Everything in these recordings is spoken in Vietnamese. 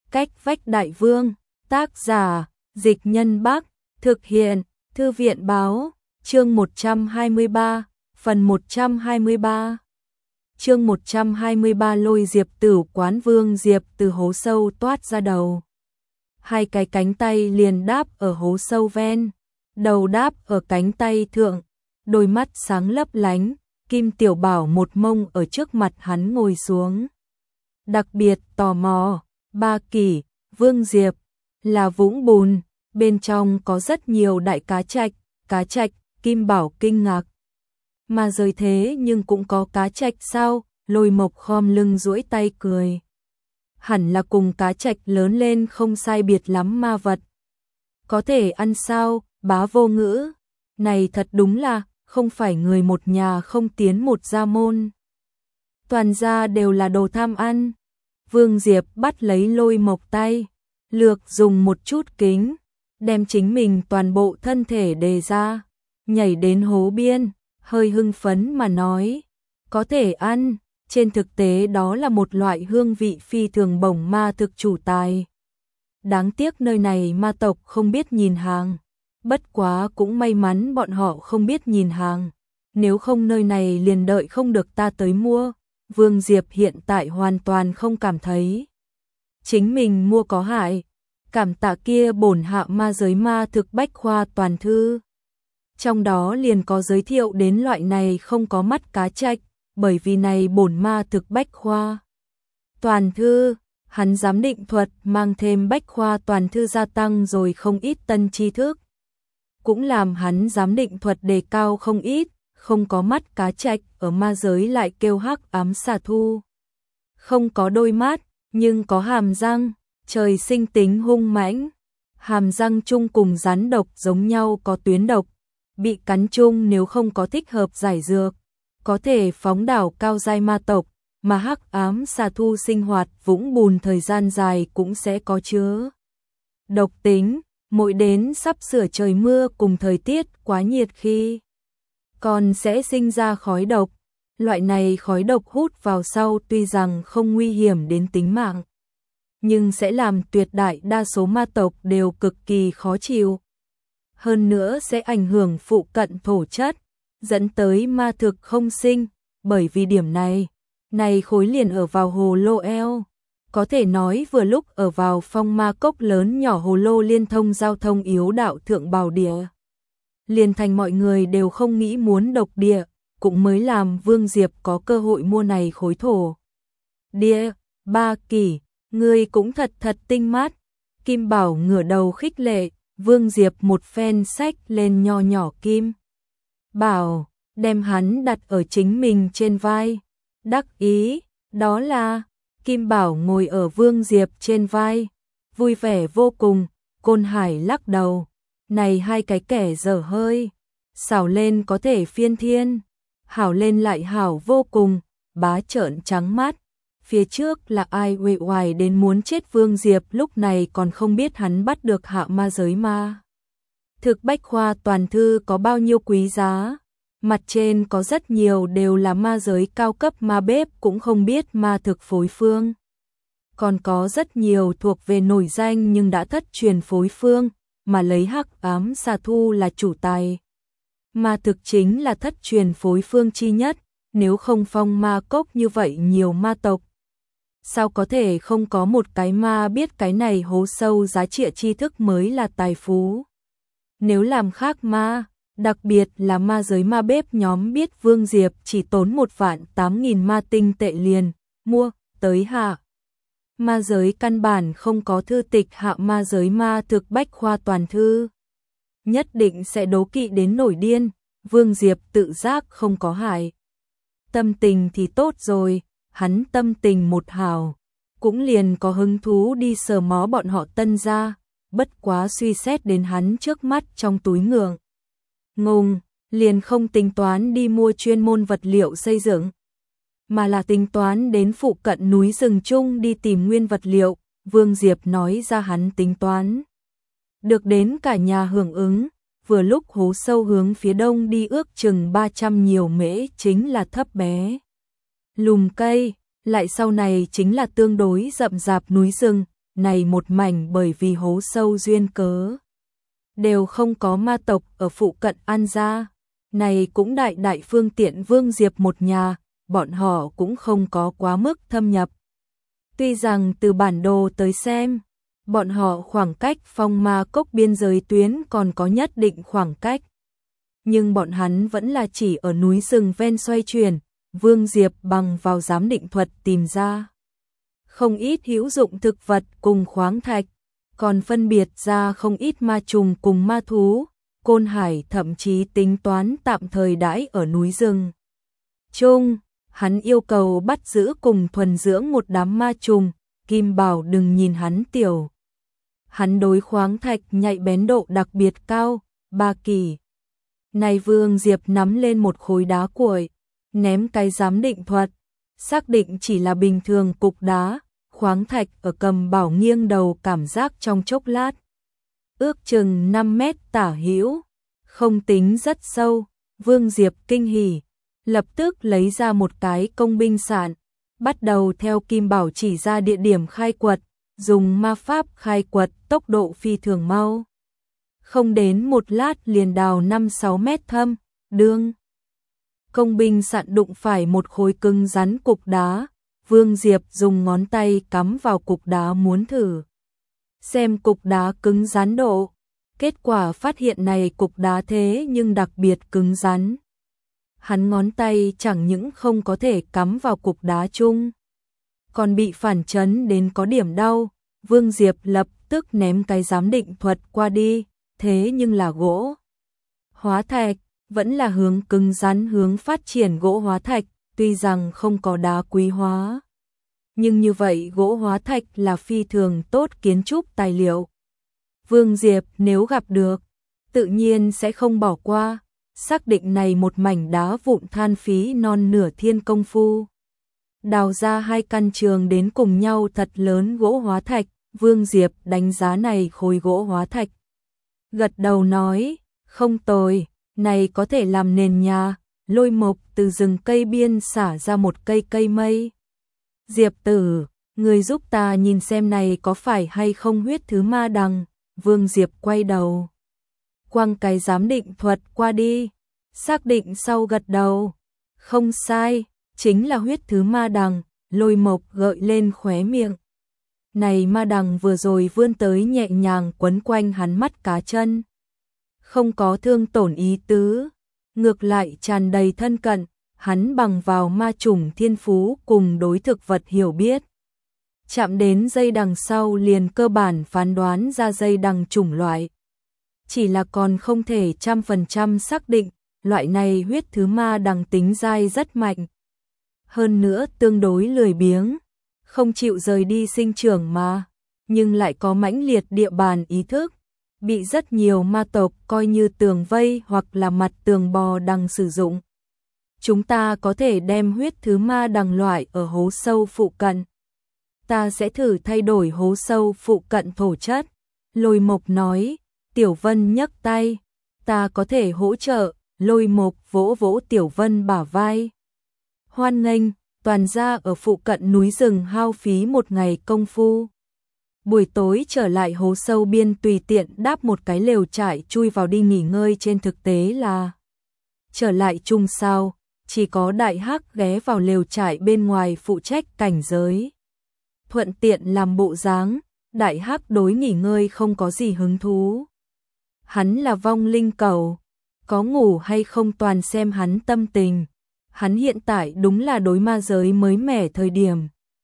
Cách vách đại vương, tác giả, Dịch Nhân Bắc, thực hiện, Thư viện báo, chương 123, phần 123. Chương 123 lôi Diệp Tử quán Vương Diệp từ hố sâu toát ra đầu. Hai cái cánh tay liền đáp ở hố sâu ven, đầu đáp ở cánh tay thượng, đôi mắt sáng lấp lánh, Kim Tiểu Bảo một mông ở trước mặt hắn ngồi xuống. Đặc biệt tò mò, Ba Kỷ, Vương Diệp, là vũng bùn, bên trong có rất nhiều đại cá trạch, Kim Bảo kinh ngạc. Mà rời thế nhưng cũng có cá trạch sao? Lôi Mộc khom lưng duỗi tay cười. Hẳn là cùng cá trạch lớn lên không sai biệt lắm ma vật. Có thể ăn sao? Bá Vô Ngữ, này thật đúng là không phải người một nhà không tiến một gia môn. Toàn gia đều là đồ tham ăn. Vương Diệp bắt lấy Lôi Mộc tay, lược dùng một chút kính, đem chính mình toàn bộ thân thể đề ra, nhảy đến hố biên, hơi hưng phấn mà nói, có thể ăn, trên thực tế đó là một loại hương vị phi thường bổng ma thực chủ tài. Đáng tiếc nơi này ma tộc không biết nhìn hàng, bất quá cũng may mắn bọn họ không biết nhìn hàng, nếu không nơi này liền đợi không được ta tới mua. Vương Diệp hiện tại hoàn toàn không cảm thấy chính mình mua có hại, cảm tạ kia bổn hạ ma giới ma thực bách khoa toàn thư. Trong đó liền có giới thiệu đến loại này không có mắt cá trạch, bởi vì này bổn ma thực bách khoa toàn thư, hắn giám định thuật mang thêm bách khoa toàn thư gia tăng rồi không ít tân tri thức, cũng làm hắn giám định thuật đề cao không ít. Không có mắt cá trạch ở ma giới lại kêu hắc ám xà thu. Không có đôi mắt, nhưng có hàm răng, trời sinh tính hung mãnh. Hàm răng chung cùng rắn độc giống nhau có tuyến độc, bị cắn chung nếu không có thích hợp giải dược, có thể phóng đảo cao giai ma tộc, mà hắc ám xà thu sinh hoạt vũng bùn thời gian dài cũng sẽ có chứa độc tính, mỗi đến sắp sửa trời mưa cùng thời tiết quá nhiệt khi còn sẽ sinh ra khói độc. Loại này khói độc hút vào sau tuy rằng không nguy hiểm đến tính mạng, nhưng sẽ làm tuyệt đại đa số ma tộc đều cực kỳ khó chịu. Hơn nữa sẽ ảnh hưởng phụ cận thổ chất, dẫn tới ma thực không sinh, bởi vì điểm này khối liền ở vào hồ lô eo. Có thể nói vừa lúc ở vào phong ma cốc lớn nhỏ hồ lô liên thông giao thông yếu đạo thượng bảo địa. Liền thành mọi người đều không nghĩ muốn độc địa, cũng mới làm Vương Diệp có cơ hội mua này khối thổ địa. Ba Kỷ, ngươi cũng thật tinh mắt. Kim Bảo ngửa đầu khích lệ, Vương Diệp một phen xách lên nho nhỏ Kim Bảo, đem hắn đặt ở chính mình trên vai. Đắc ý, đó là Kim Bảo ngồi ở Vương Diệp trên vai, vui vẻ vô cùng. Côn Hải lắc đầu. Này hai cái kẻ dở hơi, xảo lên có thể phiên thiên, hảo lên lại hảo vô cùng. Bá trợn trắng mắt, phía trước là ai uể oải đến muốn chết. Vương Diệp lúc này còn không biết hắn bắt được hạ ma giới ma thực bách khoa toàn thư có bao nhiêu quý giá, mặt trên có rất nhiều đều là ma giới cao cấp ma bếp cũng không biết ma thực phối phương, còn có rất nhiều thuộc về nổi danh nhưng đã thất truyền phối phương, mà lấy hắc ám xà thu là chủ tài. Ma thực chính là thất truyền phối phương chi nhất, nếu không phong ma cốc như vậy nhiều ma tộc, sao có thể không có một cái ma biết cái này hố sâu giá trị tri thức mới là tài phú. Nếu làm khác ma, đặc biệt là ma giới ma bếp nhóm biết Vương Diệp chỉ tốn 1.800.000 ma tinh tệ liền mua tới hạ ma giới căn bản không có thư tịch hạ ma giới ma thực bách khoa toàn thư, nhất định sẽ đố kỵ đến nổi điên. Vương Diệp tự giác không có hại, tâm tình thì tốt rồi, hắn tâm tình một hào, cũng liền có hứng thú đi sờ mó bọn họ Tân gia, bất quá suy xét đến hắn trước mắt trong túi ngùng, liền không tính toán đi mua chuyên môn vật liệu xây dựng, mà là tính toán đến phụ cận núi rừng chung đi tìm nguyên vật liệu. Vương Diệp nói ra hắn tính toán, được đến cả nhà hưởng ứng. Vừa lúc hố sâu hướng phía đông đi ước chừng 300 nhiều mễ chính là thấp bé lùm cây, lại sau này chính là tương đối rậm rạp núi rừng, này một mảnh bởi vì hố sâu duyên cớ. Đều không có ma tộc ở phụ cận An gia. Này cũng đại đại phương tiện Vương Diệp một nhà, bọn họ cũng không có quá mức thâm nhập. Tuy rằng từ bản đồ tới xem, bọn họ khoảng cách phong ma cốc biên giới tuyến còn có nhất định khoảng cách. Nhưng bọn hắn vẫn là chỉ ở núi rừng ven xoay chuyển, Vương Diệp bằng vào giám định thuật tìm ra không ít hữu dụng thực vật cùng khoáng thạch, còn phân biệt ra không ít ma trùng cùng ma thú. Côn Hải thậm chí tính toán tạm thời đãi ở núi rừng chung, hắn yêu cầu bắt giữ cùng thuần dưỡng một đám ma trùng. Kim Bảo đừng nhìn hắn tiểu, hắn đối khoáng thạch nhạy bén độ đặc biệt cao, 3 kỳ. Này Vương Diệp nắm lên một khối đá cuội, ném cái giám định thuật, xác định chỉ là bình thường cục đá, khoáng thạch ở Cầm Bảo nghiêng đầu cảm giác trong chốc lát. Ước chừng 5 mét tả hữu, không tính rất sâu, Vương Diệp kinh hỉ, lập tức lấy ra một cái công binh sạn, bắt đầu theo Kim Bảo chỉ ra địa điểm khai quật, dùng ma pháp khai quật tốc độ phi thường mau. Không đến một lát liền đào 5-6 mét thâm, đương công binh sạn đụng phải một khối cứng rắn cục đá, Vương Diệp dùng ngón tay cắm vào cục đá muốn thử xem cục đá cứng rắn độ. Kết quả phát hiện này cục đá thế nhưng đặc biệt cứng rắn. Hắn ngón tay chẳng những không có thể cắm vào cục đá chung, còn bị phản chấn đến có điểm đau. Vương Diệp lập tức ném cái giám định thuật qua đi, thế nhưng là gỗ hóa thạch, vẫn là hướng cứng rắn hướng phát triển gỗ hóa thạch, tuy rằng không có đá quý hóa. Nhưng như vậy gỗ hóa thạch là phi thường tốt kiến trúc tài liệu. Vương Diệp nếu gặp được, tự nhiên sẽ không bỏ qua, xác định này một mảnh đá vụn than phí non nửa thiên công phu. Đào ra 2 căn trường đến cùng nhau thật lớn gỗ hóa thạch, Vương Diệp đánh giá này khối gỗ hóa thạch. Gật đầu nói, không tồi, này có thể làm nền nhà. Lôi Mộc từ rừng cây biên xả ra một cây cây mây. Diệp tử, người giúp ta nhìn xem này có phải hay không huyết thứ ma đằng. Vương Diệp quay đầu, quăng cái giám định thuật qua đi, xác định sau gật đầu. Không sai, chính là huyết thứ ma đằng. Lôi Mộc gợi lên khóe miệng. Này ma đằng vừa rồi vươn tới nhẹ nhàng quấn quanh hắn mắt cá chân, không có thương tổn ý tứ, ngược lại tràn đầy thân cận. Hắn bằng vào ma trùng thiên phú cùng đối thực vật hiểu biết, chạm đến dây đằng sau liền cơ bản phán đoán ra dây đằng chủng loại. Chỉ là còn không thể 100% xác định, loại này huyết thứ ma đằng tính dai rất mạnh. Hơn nữa tương đối lười biếng, không chịu rời đi sinh trưởng mà, nhưng lại có mãnh liệt địa bàn ý thức, bị rất nhiều ma tộc coi như tường vây hoặc là mặt tường bò đằng sử dụng. Chúng ta có thể đem huyết thứ ma đằng loại ở hố sâu phụ cận. Ta sẽ thử thay đổi hố sâu phụ cận thổ chất. Lôi Mộc nói. Tiểu Vân nhấc tay, ta có thể hỗ trợ. Lôi Mộc vỗ vỗ Tiểu Vân bả vai. Hoan nghênh, toàn gia ở phụ cận núi rừng hao phí một ngày công phu. Buổi tối trở lại hố sâu biên tùy tiện đáp một cái lều trại chui vào đi nghỉ ngơi, trên thực tế là trở lại chung sao, chỉ có Đại Hắc ghé vào lều trại bên ngoài phụ trách cảnh giới. Thuận tiện làm bộ dáng, Đại Hắc đối nghỉ ngơi không có gì hứng thú. Hắn là vong linh cầu, có ngủ hay không toàn xem hắn tâm tình. Hắn hiện tại đúng là đối ma giới mới mẻ thời điểm.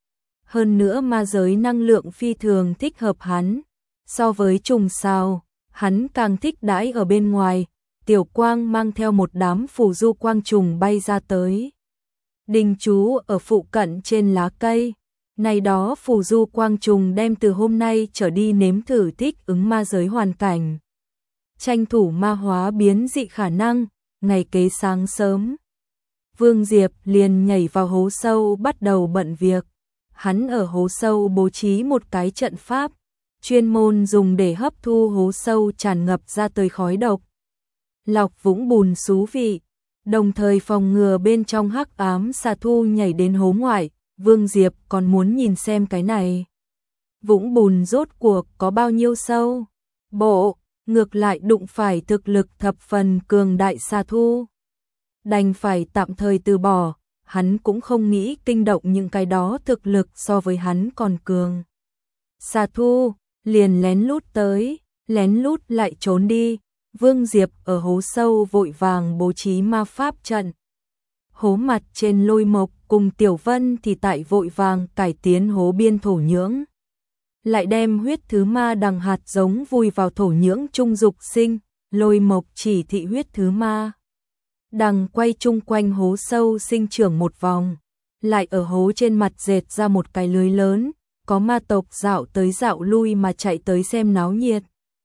Hơn nữa ma giới năng lượng phi thường thích hợp hắn. So với trùng sao, hắn càng thích đãi ở bên ngoài. Tiểu Quang mang theo một đám phù du quang trùng bay ra tới, đình trú ở phụ cận trên lá cây. Này đó phù du quang trùng đem từ hôm nay trở đi nếm thử thích ứng ma giới hoàn cảnh, tranh thủ ma hóa biến dị khả năng. Ngày kế sáng sớm, Vương Diệp liền nhảy vào hố sâu bắt đầu bận việc. Hắn ở hố sâu bố trí một cái trận pháp, chuyên môn dùng để hấp thu hố sâu tràn ngập ra tới khói độc, lọc vũng bùn xú vị, đồng thời phòng ngừa bên trong hắc ám xà thu nhảy đến hố ngoại. Vương Diệp còn muốn nhìn xem cái này vũng bùn rốt cuộc có bao nhiêu sâu. Bộ, ngược lại đụng phải thực lực thập phần cường đại Sa Thu. Đành phải tạm thời từ bỏ, hắn cũng không nghĩ kinh động những cái đó thực lực so với hắn còn cường. Sa Thu liền lén lút tới, lén lút lại trốn đi. Vương Diệp ở hố sâu vội vàng bố trí ma pháp trận. Hố mặt trên Lôi Mộc cùng Tiểu Vân thì tại vội vàng cải tiến hố biên thổ nhưỡng. Lại đem huyết thứ ma đằng hạt giống vùi vào thổ nhưỡng trung dục sinh. Lôi Mộc chỉ thị huyết thứ ma đằng quay chung quanh hố sâu sinh trưởng một vòng, lại ở hố trên mặt dệt ra một cái lưới lớn, có ma tộc dạo tới dạo lui mà chạy tới xem náo nhiệt.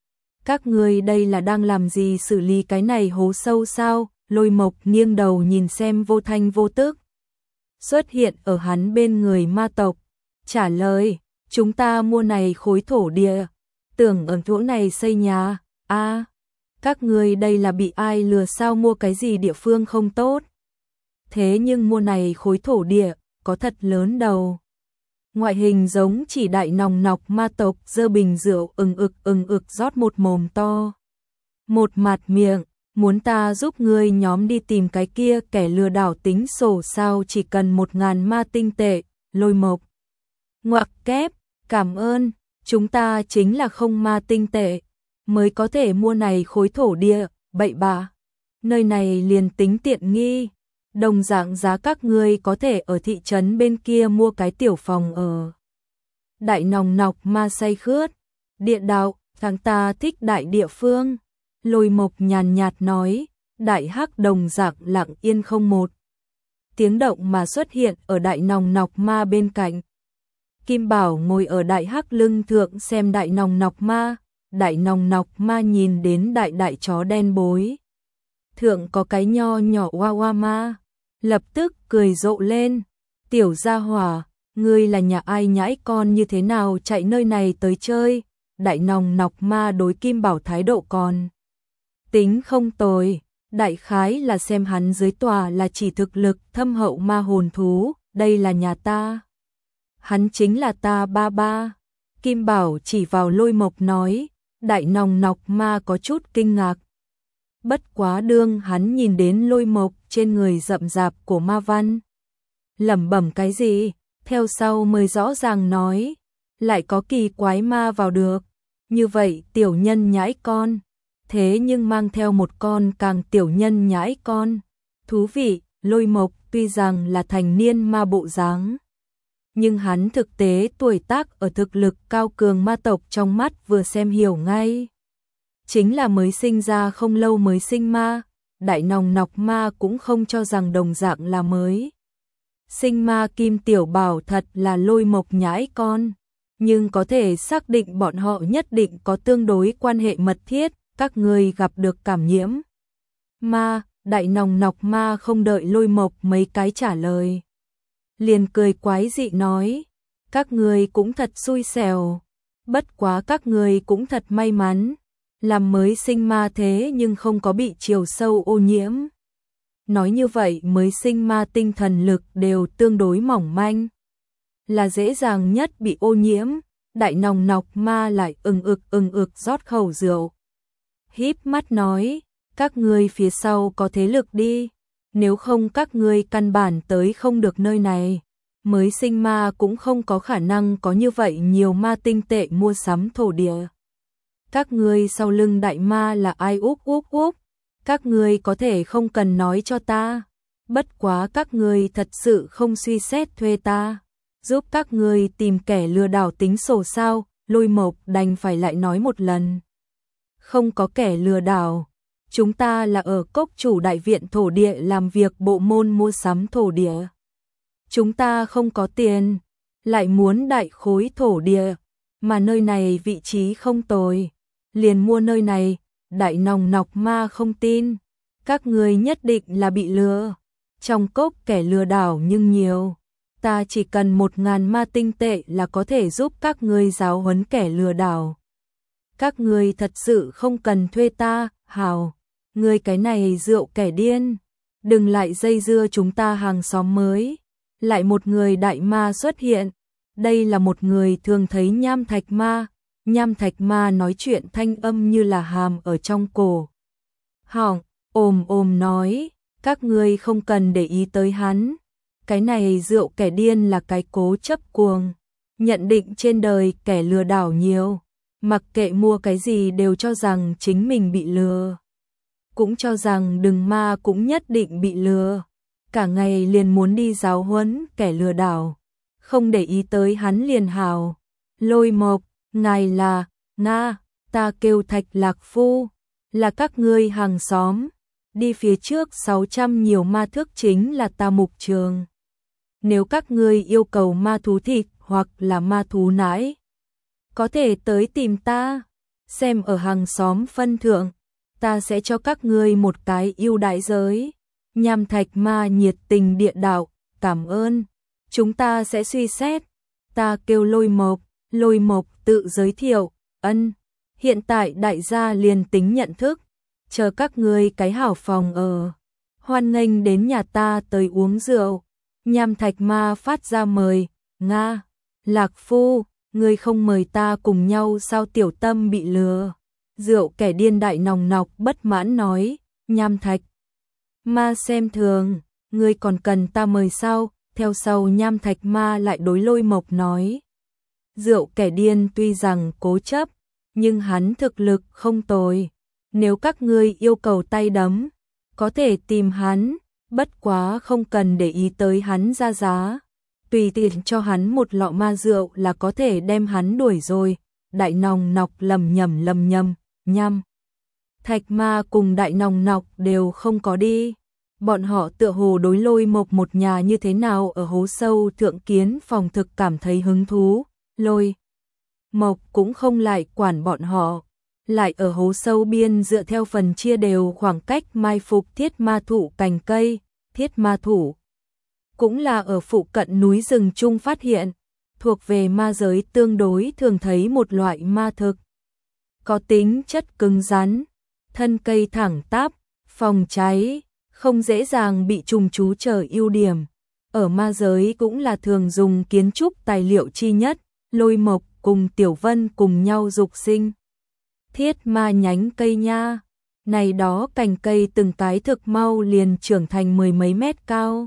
Các ngươi đây là đang làm gì, xử lý cái này hố sâu sao? Lôi Mộc nghiêng đầu nhìn xem vô thanh vô tức xuất hiện ở hắn bên người ma tộc, trả lời, chúng ta mua này khối thổ địa, tưởng ở chỗ này xây nhà. A, các ngươi đây là bị ai lừa sao, mua cái gì địa phương không tốt? Thế nhưng mua này khối thổ địa, có thật lớn đầu. Ngoại hình giống chỉ đại nòng nọc ma tộc, giơ bình rượu ừng ực rót một mồm to. Một mặt miệng, muốn ta giúp ngươi nhóm đi tìm cái kia kẻ lừa đảo tính sổ sao, chỉ cần 1000 ma tinh tệ. Lôi Mộc ngoặc kép, cảm ơn, chúng ta chính là không ma tinh tệ mới có thể mua này khối thổ địa, bậy bạ. Nơi này liền tính tiện nghi, đồng dạng giá các ngươi có thể ở thị trấn bên kia mua cái tiểu phòng ở. Đại nòng nọc ma say khướt, địa đạo, thằng ta thích đại địa phương. Lôi Mộc nhàn nhạt nói, đại hắc đồng dạng lặng yên không một tiếng động mà xuất hiện ở đại nòng nọc ma bên cạnh. Kim Bảo ngồi ở đại hắc lưng thượng xem đại nòng nọc ma. Đại nòng nọc ma nhìn đến đại chó đen bối thượng có cái nho nhỏ oa oa ma, lập tức cười rộ lên. Tiểu gia hỏa, ngươi là nhà ai nhãi con như thế nào chạy nơi này tới chơi? Đại nòng nọc ma đối Kim Bảo thái độ còn tính không tồi, đại khái là xem hắn dưới tòa là chỉ thực lực thâm hậu ma hồn thú, đây là nhà ta. Hắn chính là ta ba ba. Kim Bảo chỉ vào Lôi Mộc nói. Đại nòng nọc ma có chút kinh ngạc. Bất quá đương hắn nhìn đến Lôi Mộc trên người rậm rạp của ma văn, lẩm bẩm cái gì, theo sau mới rõ ràng nói, lại có kỳ quái ma vào được. Như vậy tiểu nhân nhãi con, thế nhưng mang theo một con càng tiểu nhân nhãi con. Thú vị, Lôi Mộc tuy rằng là thành niên ma bộ dáng, nhưng hắn thực tế tuổi tác ở thực lực cao cường ma tộc trong mắt vừa xem hiểu ngay. Chính là mới sinh ra không lâu mới sinh ma, đại nòng nọc ma cũng không cho rằng đồng dạng là mới sinh ma. Kim Tiểu Bảo thật là Lôi Mộc nhãi con, nhưng có thể xác định bọn họ nhất định có tương đối quan hệ mật thiết. Các ngươi gặp được cảm nhiễm ma? Đại nòng nọc ma không đợi Lôi Mộc mấy cái trả lời, liền cười quái dị nói, các ngươi cũng thật xui xẻo, bất quá các ngươi cũng thật may mắn, làm mới sinh ma thế nhưng không có bị chiều sâu ô nhiễm. Nói như vậy mới sinh ma tinh thần lực đều tương đối mỏng manh, là dễ dàng nhất bị ô nhiễm. Đại nòng nọc ma lại ừng ực rót khẩu rượu, híp mắt nói, các ngươi phía sau có thế lực đi, nếu không các ngươi căn bản tới không được nơi này. Mới sinh ma cũng không có khả năng có như vậy nhiều ma tinh tệ mua sắm thổ địa. Các ngươi sau lưng đại ma là ai? Úp, các ngươi có thể không cần nói cho ta, bất quá các ngươi thật sự không suy xét thuê ta, giúp các ngươi tìm kẻ lừa đảo tính sổ sao? Lôi Mộc đành phải lại nói một lần, không có kẻ lừa đảo, chúng ta là ở Cốc Chủ đại viện thổ địa làm việc bộ môn mua sắm thổ địa. Chúng ta không có tiền, lại muốn đại khối thổ địa, mà nơi này vị trí không tồi, liền mua nơi này. Đại nòng nọc ma không tin, các ngươi nhất định là bị lừa, trong cốc kẻ lừa đảo nhưng nhiều, ta chỉ cần 1000 ma tinh tệ là có thể giúp các ngươi giáo huấn kẻ lừa đảo. Các ngươi thật sự không cần thuê ta. Hào, ngươi cái này rượu kẻ điên, đừng lại dây dưa chúng ta hàng xóm mới. Lại một người đại ma xuất hiện, đây là một người thường thấy Nham Thạch Ma. Nham Thạch Ma nói chuyện thanh âm như là hàm ở trong cổ họng, ồm nói, các ngươi không cần để ý tới hắn. Cái này rượu kẻ điên là cái cố chấp cuồng, nhận định trên đời kẻ lừa đảo nhiều, mặc kệ mua cái gì đều cho rằng chính mình bị lừa, cũng cho rằng đừng ma cũng nhất định bị lừa, cả ngày liền muốn đi giáo huấn kẻ lừa đảo, không để ý tới hắn liền hào. Lôi Mộc, ngài là, Nga, ta kêu Thạch Lạc Phu, là các ngươi hàng xóm, đi phía trước 600 nhiều ma thước chính là ta mục trường. Nếu các ngươi yêu cầu ma thú thịt hoặc là ma thú nãi, có thể tới tìm ta, xem ở hàng xóm phân thượng, ta sẽ cho các ngươi một cái ưu đãi giới. Nham Thạch Ma nhiệt tình địa đạo, cảm ơn, chúng ta sẽ suy xét. Ta kêu Lôi Mộc tự giới thiệu, ân, hiện tại đại gia liền tính nhận thức, chờ các ngươi cái hảo phòng ở, hoan nghênh đến nhà ta tới uống rượu. Nham Thạch Ma phát ra mời, Nga, Lạc Phu, ngươi không mời ta cùng nhau sao? Tiểu Tâm bị lừa. Rượu kẻ điên đại nòng nọc bất mãn nói, Nham Thạch Ma xem thường, ngươi còn cần ta mời sao? Theo sau Nham Thạch Ma lại đối Lôi Mộc nói, rượu kẻ điên tuy rằng cố chấp, nhưng hắn thực lực không tồi, nếu các ngươi yêu cầu tay đấm, có thể tìm hắn, bất quá không cần để ý tới hắn ra giá, tùy tiện cho hắn một lọ ma rượu là có thể đem hắn đuổi rồi. Đại nòng nọc lầm nhầm, Nham Thạch Ma cùng đại nòng nọc đều không có đi. Bọn họ tựa hồ đối Lôi Mộc một nhà như thế nào ở hố sâu thượng kiến phòng thực cảm thấy hứng thú. Lôi Mộc cũng không lại quản bọn họ, lại ở hố sâu biên dựa theo phần chia đều khoảng cách mai phục thiết ma thụ cành cây. Thiết ma thụ cũng là ở phụ cận núi rừng chung phát hiện, thuộc về ma giới tương đối thường thấy một loại ma thực, có tính chất cứng rắn, thân cây thẳng tắp, phòng cháy, không dễ dàng bị trùng trú trở ưu điểm. Ở ma giới cũng là thường dùng kiến trúc tài liệu chi nhất. Lôi Mộc cùng Tiểu Vân cùng nhau dục sinh thiết ma nhánh cây nha. Này đó cành cây từng cái thực mau liền trưởng thành mười mấy mét cao.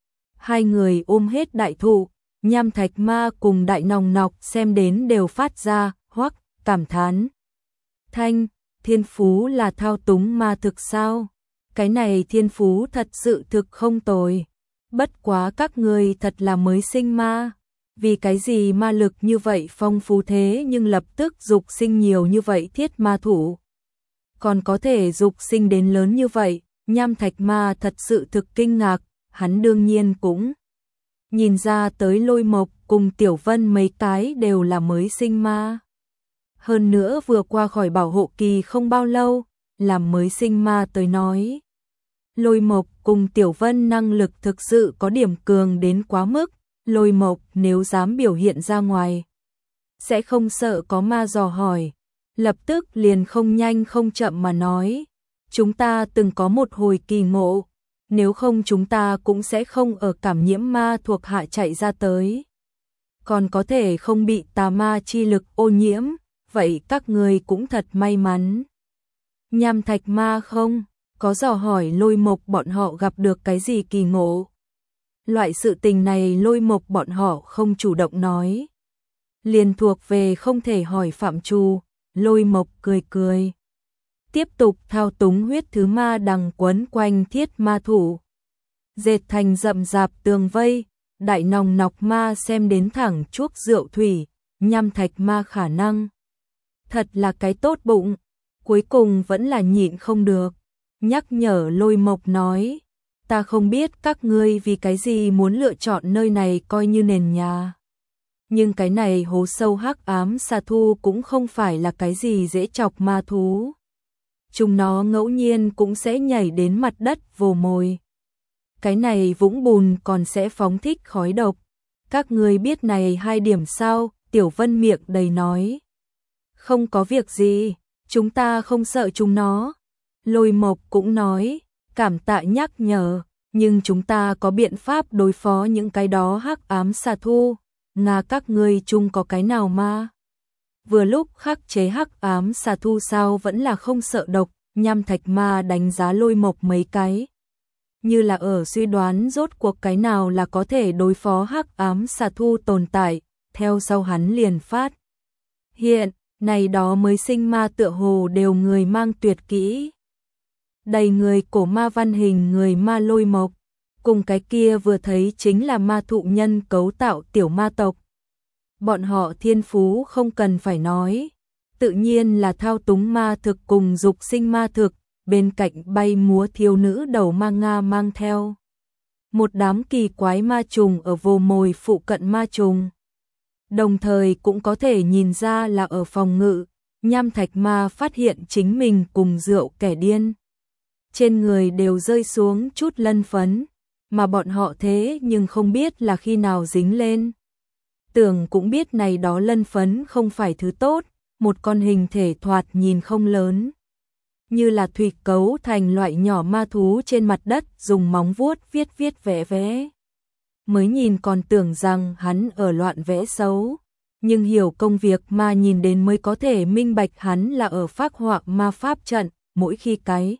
Hai người ôm hết đại thụ, Nham Thạch Ma cùng đại nòng nọc xem đến đều phát ra hoắc cảm thán. Thanh, thiên phú là thao túng ma thực sao? Cái này thiên phú thật sự thực không tồi. Bất quá các người thật là mới sinh ma. Vì cái gì ma lực như vậy phong phú thế nhưng lập tức dục sinh nhiều như vậy thiết ma thủ? Còn có thể dục sinh đến lớn như vậy, Nham Thạch Ma thật sự thực kinh ngạc, hắn đương nhiên cũng nhìn ra tới Lôi Mộc cùng Tiểu Vân mấy cái đều là mới sinh ma. Hơn nữa vừa qua khỏi bảo hộ kỳ không bao lâu, làm mới sinh ma tới nói. Lôi Mộc cùng Tiểu Vân năng lực thực sự có điểm cường đến quá mức, Lôi Mộc nếu dám biểu hiện ra ngoài, sẽ không sợ có ma dò hỏi. Lập tức liền không nhanh không chậm mà nói, chúng ta từng có một hồi kỳ ngộ, nếu không chúng ta cũng sẽ không ở cảm nhiễm ma thuộc hạ chạy ra tới. Còn có thể không bị tà ma chi lực ô nhiễm, vậy các người cũng thật may mắn. Nham Thạch Ma không có dò hỏi Lôi Mộc bọn họ gặp được cái gì kỳ ngộ. Loại sự tình này Lôi Mộc bọn họ không chủ động nói, liền thuộc về không thể hỏi phạm trù. Lôi Mộc cười, tiếp tục thao túng huyết thứ ma đằng quấn quanh thiết ma thủ, dệt thành rậm rạp tường vây. Đại nòng nọc ma xem đến thẳng chuốc rượu thủy, Nham Thạch Ma khả năng thật là cái tốt bụng, cuối cùng vẫn là nhịn không được, nhắc nhở Lôi Mộc nói, ta không biết các ngươi vì cái gì muốn lựa chọn nơi này coi như nền nhà. Nhưng cái này hố sâu hắc ám xà thu cũng không phải là cái gì dễ chọc ma thú. Chúng nó ngẫu nhiên cũng sẽ nhảy đến mặt đất vồ mồi. Cái này vũng bùn còn sẽ phóng thích khói độc. Các ngươi biết này hai điểm sao? Tiểu Vân miệng đầy nói. Không có việc gì, chúng ta không sợ chúng nó. Lôi Mộc cũng nói, cảm tạ nhắc nhở, nhưng chúng ta có biện pháp đối phó những cái đó hắc ám xà thu. Nga các ngươi chung có cái nào ma? Vừa lúc khắc chế hắc ám xà thu sao vẫn là không sợ độc, Nham Thạch Ma đánh giá Lôi Mộc mấy cái. Như là ở suy đoán rốt cuộc cái nào là có thể đối phó hắc ám xà thu tồn tại, theo sau hắn liền phát. Hiện, này đó mới sinh ma tựa hồ đều người mang tuyệt kỹ. Đầy người cổ ma văn hình người ma Lôi Mộc, cùng cái kia vừa thấy chính là ma thụ nhân cấu tạo tiểu ma tộc. Bọn họ thiên phú không cần phải nói, tự nhiên là thao túng ma thực cùng dục sinh ma thực, bên cạnh bay múa thiếu nữ đầu ma Nga mang theo. Một đám kỳ quái ma trùng ở vô mồi phụ cận ma trùng. Đồng thời cũng có thể nhìn ra là ở phòng ngự, Nham Thạch Ma phát hiện chính mình cùng rượu kẻ điên. Trên người đều rơi xuống chút lân phấn, mà bọn họ thế nhưng không biết là khi nào dính lên. Tưởng cũng biết này đó lân phấn không phải thứ tốt, một con hình thể thoạt nhìn không lớn. Như là thủy cấu thành loại nhỏ ma thú trên mặt đất dùng móng vuốt viết vẽ. Mới nhìn còn tưởng rằng hắn ở loạn vẽ xấu, nhưng hiểu công việc mà nhìn đến mới có thể minh bạch hắn là ở phác họa ma pháp trận, mỗi khi cái.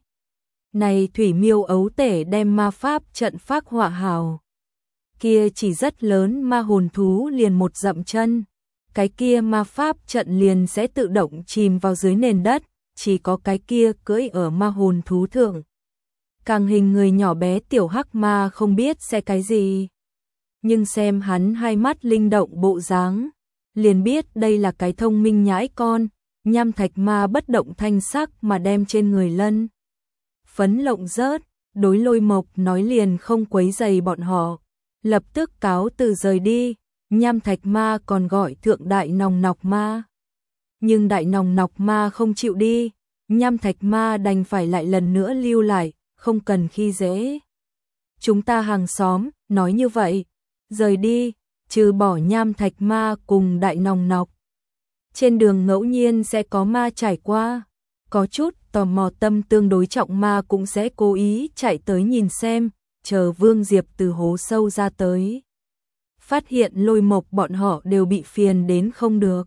Này thủy miêu ấu tể đem ma pháp trận phác họa hào. Kia chỉ rất lớn ma hồn thú liền một dậm chân, cái kia ma pháp trận liền sẽ tự động chìm vào dưới nền đất, chỉ có cái kia cưỡi ở ma hồn thú thượng. Càng hình người nhỏ bé tiểu hắc ma không biết sẽ cái gì. Nhưng xem hắn hai mắt linh động bộ dáng, liền biết đây là cái thông minh nhãi con. Nham Thạch Ma bất động thanh sắc mà đem trên người lân phấn lộng rớt, đối Lôi Mộc nói liền không quấy rầy bọn họ, lập tức cáo từ rời đi. Nham Thạch Ma còn gọi thượng Đại Nòng Nọc Ma, nhưng Đại Nòng Nọc Ma không chịu đi, Nham Thạch Ma đành phải lại lần nữa lưu lại, không cần khi dễ. Chúng ta hàng xóm, nói như vậy, rời đi, trừ bỏ Nham Thạch Ma cùng Đại Nòng Nọc. Trên đường ngẫu nhiên sẽ có ma trải qua, có chút tò mò tâm tương đối trọng ma cũng sẽ cố ý chạy tới nhìn xem, chờ Vương Diệp từ hố sâu ra tới. Phát hiện Lôi Mộc bọn họ đều bị phiền đến không được.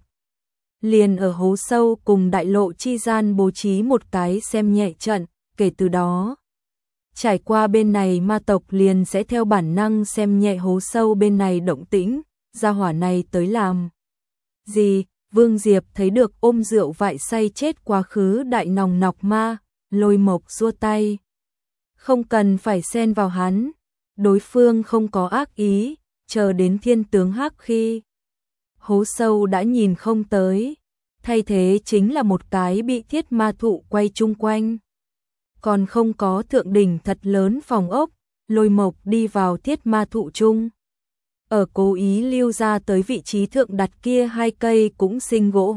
Liền ở hố sâu cùng đại lộ chi gian bố trí một cái xem nhẹ trận, kể từ đó. Trải qua bên này ma tộc liền sẽ theo bản năng xem nhẹ hố sâu bên này động tĩnh, gia hỏa này tới làm gì. Vương Diệp thấy được ôm rượu vại say chết quá khứ Đại Nòng Nọc Ma, Lôi Mộc xua tay. Không cần phải xen vào hắn, đối phương không có ác ý, chờ đến thiên tướng hắc khi. Hố sâu đã nhìn không tới, thay thế chính là một cái bị thiết ma thụ quay chung quanh. Còn không có thượng đỉnh thật lớn phòng ốc, Lôi Mộc đi vào thiết ma thụ chung. Ở cố ý lưu ra tới vị trí thượng đặt kia hai cây cũng sinh gỗ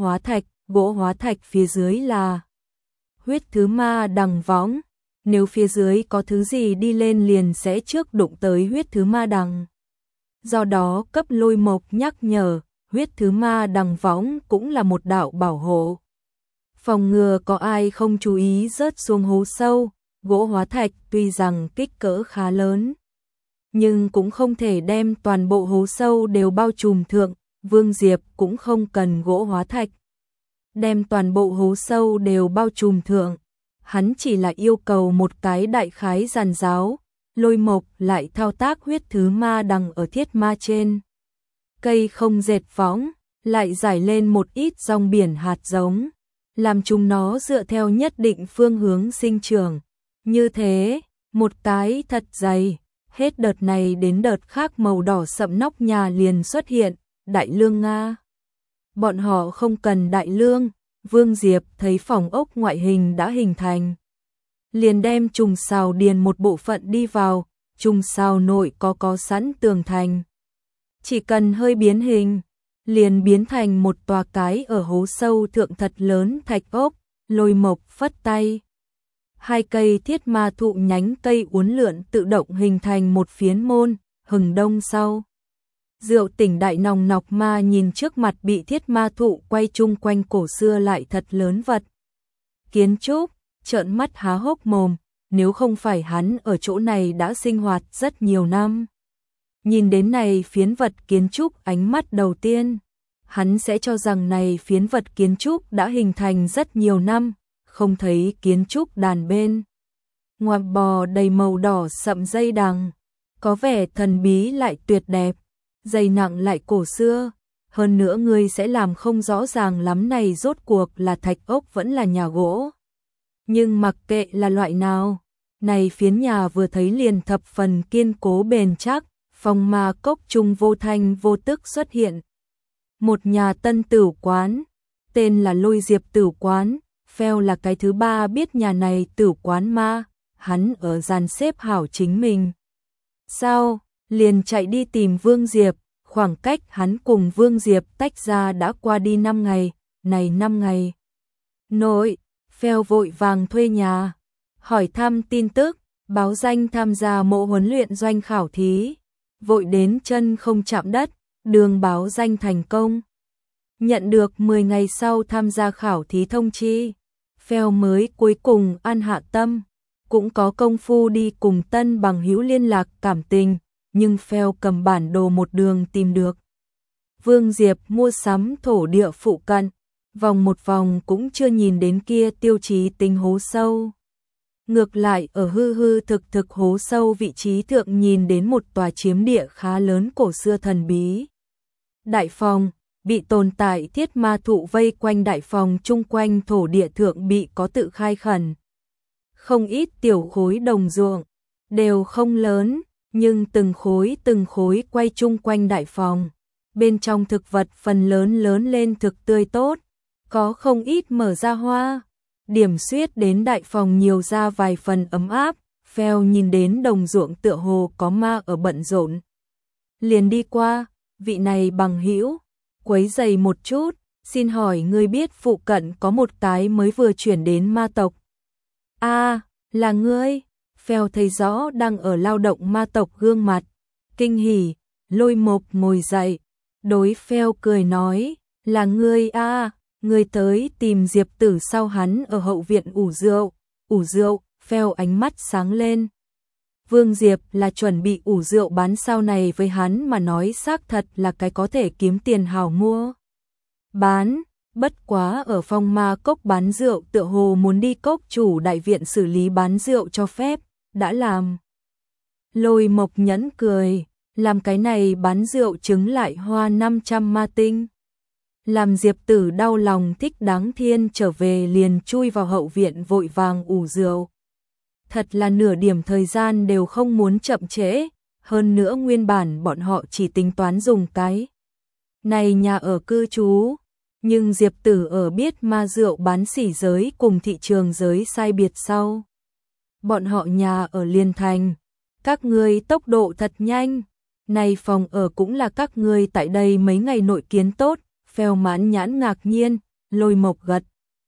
hóa thạch phía dưới là huyết thứ ma đằng võng, nếu phía dưới có thứ gì đi lên liền sẽ trước đụng tới huyết thứ ma đằng. Do đó cấp Lôi Mộc nhắc nhở, huyết thứ ma đằng võng cũng là một đạo bảo hộ. Phòng ngừa có ai không chú ý rớt xuống hố sâu, gỗ hóa thạch tuy rằng kích cỡ khá lớn, nhưng cũng không thể đem toàn bộ hố sâu đều bao trùm thượng, Vương Diệp cũng không cần gỗ hóa thạch đem toàn bộ hố sâu đều bao trùm thượng, hắn chỉ là yêu cầu một cái đại khái giàn giáo. Lôi Mộc lại thao tác huyết thứ ma đằng ở thiết ma trên cây không dệt võng, lại giải lên một ít rong biển hạt giống, làm chúng nó dựa theo nhất định phương hướng sinh trưởng. Như thế, một cái thật dày, hết đợt này đến đợt khác màu đỏ sậm nóc nhà liền xuất hiện, đại lương Nga. Bọn họ không cần đại lương, Vương Diệp thấy phòng ốc ngoại hình đã hình thành, liền đem trùng sào điền một bộ phận đi vào, trùng sào nội có sẵn tường thành. Chỉ cần hơi biến hình, liền biến thành một tòa cái ở hố sâu thượng thật lớn thạch ốc. Lôi Mộc phất tay, hai cây thiết ma thụ nhánh cây uốn lượn tự động hình thành một phiến môn, hừng đông sau. Rượu tỉnh Đại Nòng Nọc Ma nhìn trước mặt bị thiết ma thụ quay chung quanh cổ xưa lại thật lớn vật kiến trúc, trợn mắt há hốc mồm, nếu không phải hắn ở chỗ này đã sinh hoạt rất nhiều năm. Nhìn đến này phiến vật kiến trúc ánh mắt đầu tiên, hắn sẽ cho rằng này phiến vật kiến trúc đã hình thành rất nhiều năm, không thấy kiến trúc đàn bên. Ngoài bò đầy màu đỏ sậm dây đằng, có vẻ thần bí lại tuyệt đẹp, dày nặng lại cổ xưa. Hơn nữa ngươi sẽ làm không rõ ràng lắm này rốt cuộc là thạch ốc vẫn là nhà gỗ. Nhưng mặc kệ là loại nào, này phiến nhà vừa thấy liền thập phần kiên cố bền chắc, phong ma cốc trung vô thanh vô tức xuất hiện. Một nhà tân tửu quán, tên là Lôi Diệp Tửu Quán, Phèo là cái thứ ba biết nhà này tửu quán ma, hắn ở dàn xếp hảo chính mình. Sau, liền chạy đi tìm Vương Diệp, khoảng cách hắn cùng Vương Diệp tách ra đã qua đi 5 ngày, này 5 ngày. Nội, Phèo vội vàng thuê nhà, hỏi thăm tin tức, báo danh tham gia mộ huấn luyện doanh khảo thí, vội đến chân không chạm đất, đường báo danh thành công. Nhận được 10 ngày sau tham gia khảo thí thông chi, Phèo mới cuối cùng an hạ tâm, cũng có công phu đi cùng tân bằng hữu liên lạc cảm tình, nhưng Phèo cầm bản đồ một đường tìm được. Vương Diệp mua sắm thổ địa phụ cận, vòng một vòng cũng chưa nhìn đến kia tiêu chí tính hố sâu. Ngược lại ở hư hư thực thực hố sâu vị trí thượng nhìn đến một tòa chiếm địa khá lớn cổ xưa thần bí. Đại phòng, bị tồn tại thiết ma thụ vây quanh đại phòng chung quanh thổ địa thượng bị có tự khai khẩn. Không ít tiểu khối đồng ruộng, đều không lớn, nhưng từng khối quay chung quanh đại phòng. Bên trong thực vật phần lớn lớn lên thực tươi tốt, có không ít mở ra hoa. Điểm xuyết đến đại phòng nhiều ra vài phần ấm áp, Phèo nhìn đến đồng ruộng tựa hồ có ma ở bận rộn. Liền đi qua, vị này bằng hữu, quấy giày một chút, xin hỏi ngươi biết phụ cận có một cái mới vừa chuyển đến ma tộc. Là ngươi, Phèo thấy rõ đang ở lao động ma tộc gương mặt, kinh hỉ, Lôi Mộc ngồi dậy, đối Phèo cười nói, là ngươi ngươi tới tìm Diệp Tử sau hắn ở hậu viện ủ rượu, Phèo ánh mắt sáng lên. Vương Diệp là chuẩn bị ủ rượu bán sau này với hắn mà nói xác thật là cái có thể kiếm tiền hào mua. Bán, bất quá ở phong ma cốc bán rượu tựa hồ muốn đi cốc chủ đại viện xử lý bán rượu cho phép, đã làm. Lôi Mộc nhẫn cười, làm cái này bán rượu trứng lại hoa 500 ma tinh. Làm Diệp Tử đau lòng thích đáng thiên trở về liền chui vào hậu viện vội vàng ủ rượu. Thật là nửa điểm thời gian đều không muốn chậm trễ, hơn nữa nguyên bản bọn họ chỉ tính toán dùng cái này nhà ở cư trú, nhưng Diệp Tử ở biết ma rượu bán sỉ giới cùng thị trường giới sai biệt sau. Bọn họ nhà ở liền thành, các ngươi tốc độ thật nhanh, này phòng ở cũng là các ngươi tại đây mấy ngày nội kiến tốt. Phèo mãn nhãn ngạc nhiên, Lôi Mộc gật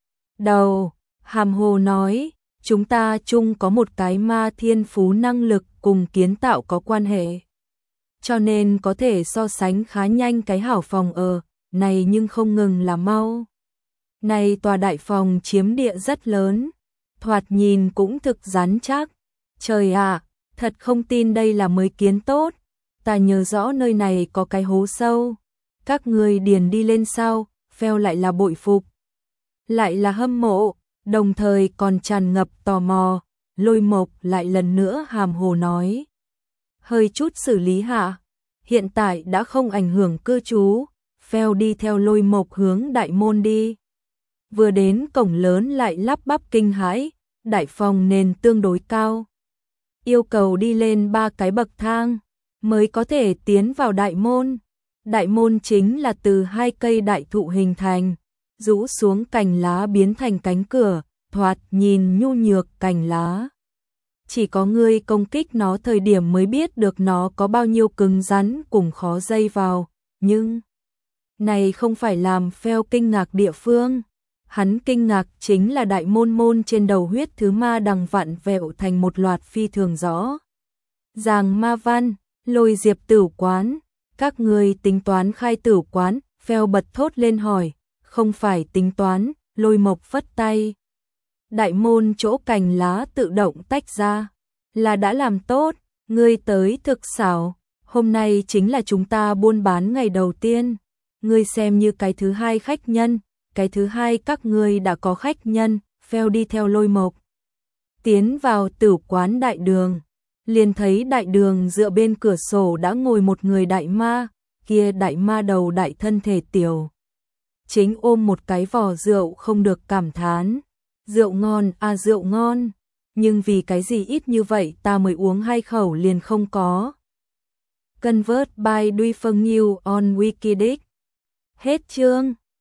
đầu, hàm hồ nói, chúng ta chung có một cái ma thiên phú năng lực cùng kiến tạo có quan hệ. Cho nên có thể so sánh khá nhanh cái hảo phòng ở, này nhưng không ngừng là mau. Này tòa đại phòng chiếm địa rất lớn, thoạt nhìn cũng thực rắn chắc. Trời ạ, thật không tin đây là mới kiến tốt, ta nhớ rõ nơi này có cái hố sâu. Các người điền đi lên sau, Phèo lại là bội phục, lại là hâm mộ, đồng thời còn tràn ngập tò mò. Lôi Mộc lại lần nữa hàm hồ nói, hơi chút xử lý hạ, hiện tại đã không ảnh hưởng cư trú. Phèo đi theo Lôi Mộc hướng đại môn đi, vừa đến cổng lớn lại lắp bắp kinh hãi, đại phòng nền tương đối cao, yêu cầu đi lên 3 cái bậc thang mới có thể tiến vào đại môn. Đại môn chính là từ 2 cây đại thụ hình thành, rũ xuống cành lá biến thành cánh cửa, thoạt nhìn nhu nhược cành lá. Chỉ có người công kích nó thời điểm mới biết được nó có bao nhiêu cứng rắn cùng khó dây vào, nhưng này không phải làm Phèo kinh ngạc địa phương. Hắn kinh ngạc chính là đại môn trên đầu huyết thứ ma đằng vặn vẹo thành một loạt phi thường rõ ràng ma văn, Lôi Diệp Tửu Quán. Các người tính toán khai tửu quán, Phèo bật thốt lên hỏi, không phải tính toán, Lôi Mộc phất tay. Đại môn chỗ cành lá tự động tách ra, là đã làm tốt, ngươi tới thực xảo, Hôm nay chính là chúng ta buôn bán ngày đầu tiên, ngươi xem như cái thứ hai khách nhân, cái thứ hai các ngươi đã có khách nhân, Phèo đi theo Lôi Mộc. Tiến vào tử quán đại đường, liền thấy đại đường dựa bên cửa sổ đã ngồi một người đại ma, kia đại ma đầu đại thân thể tiểu. Chính ôm một cái vò rượu không được cảm thán, rượu ngon à rượu ngon, nhưng vì cái gì ít như vậy ta mới uống 2 khẩu liền không có. Convert by Duy Phân New on Wikidic. Hết chương.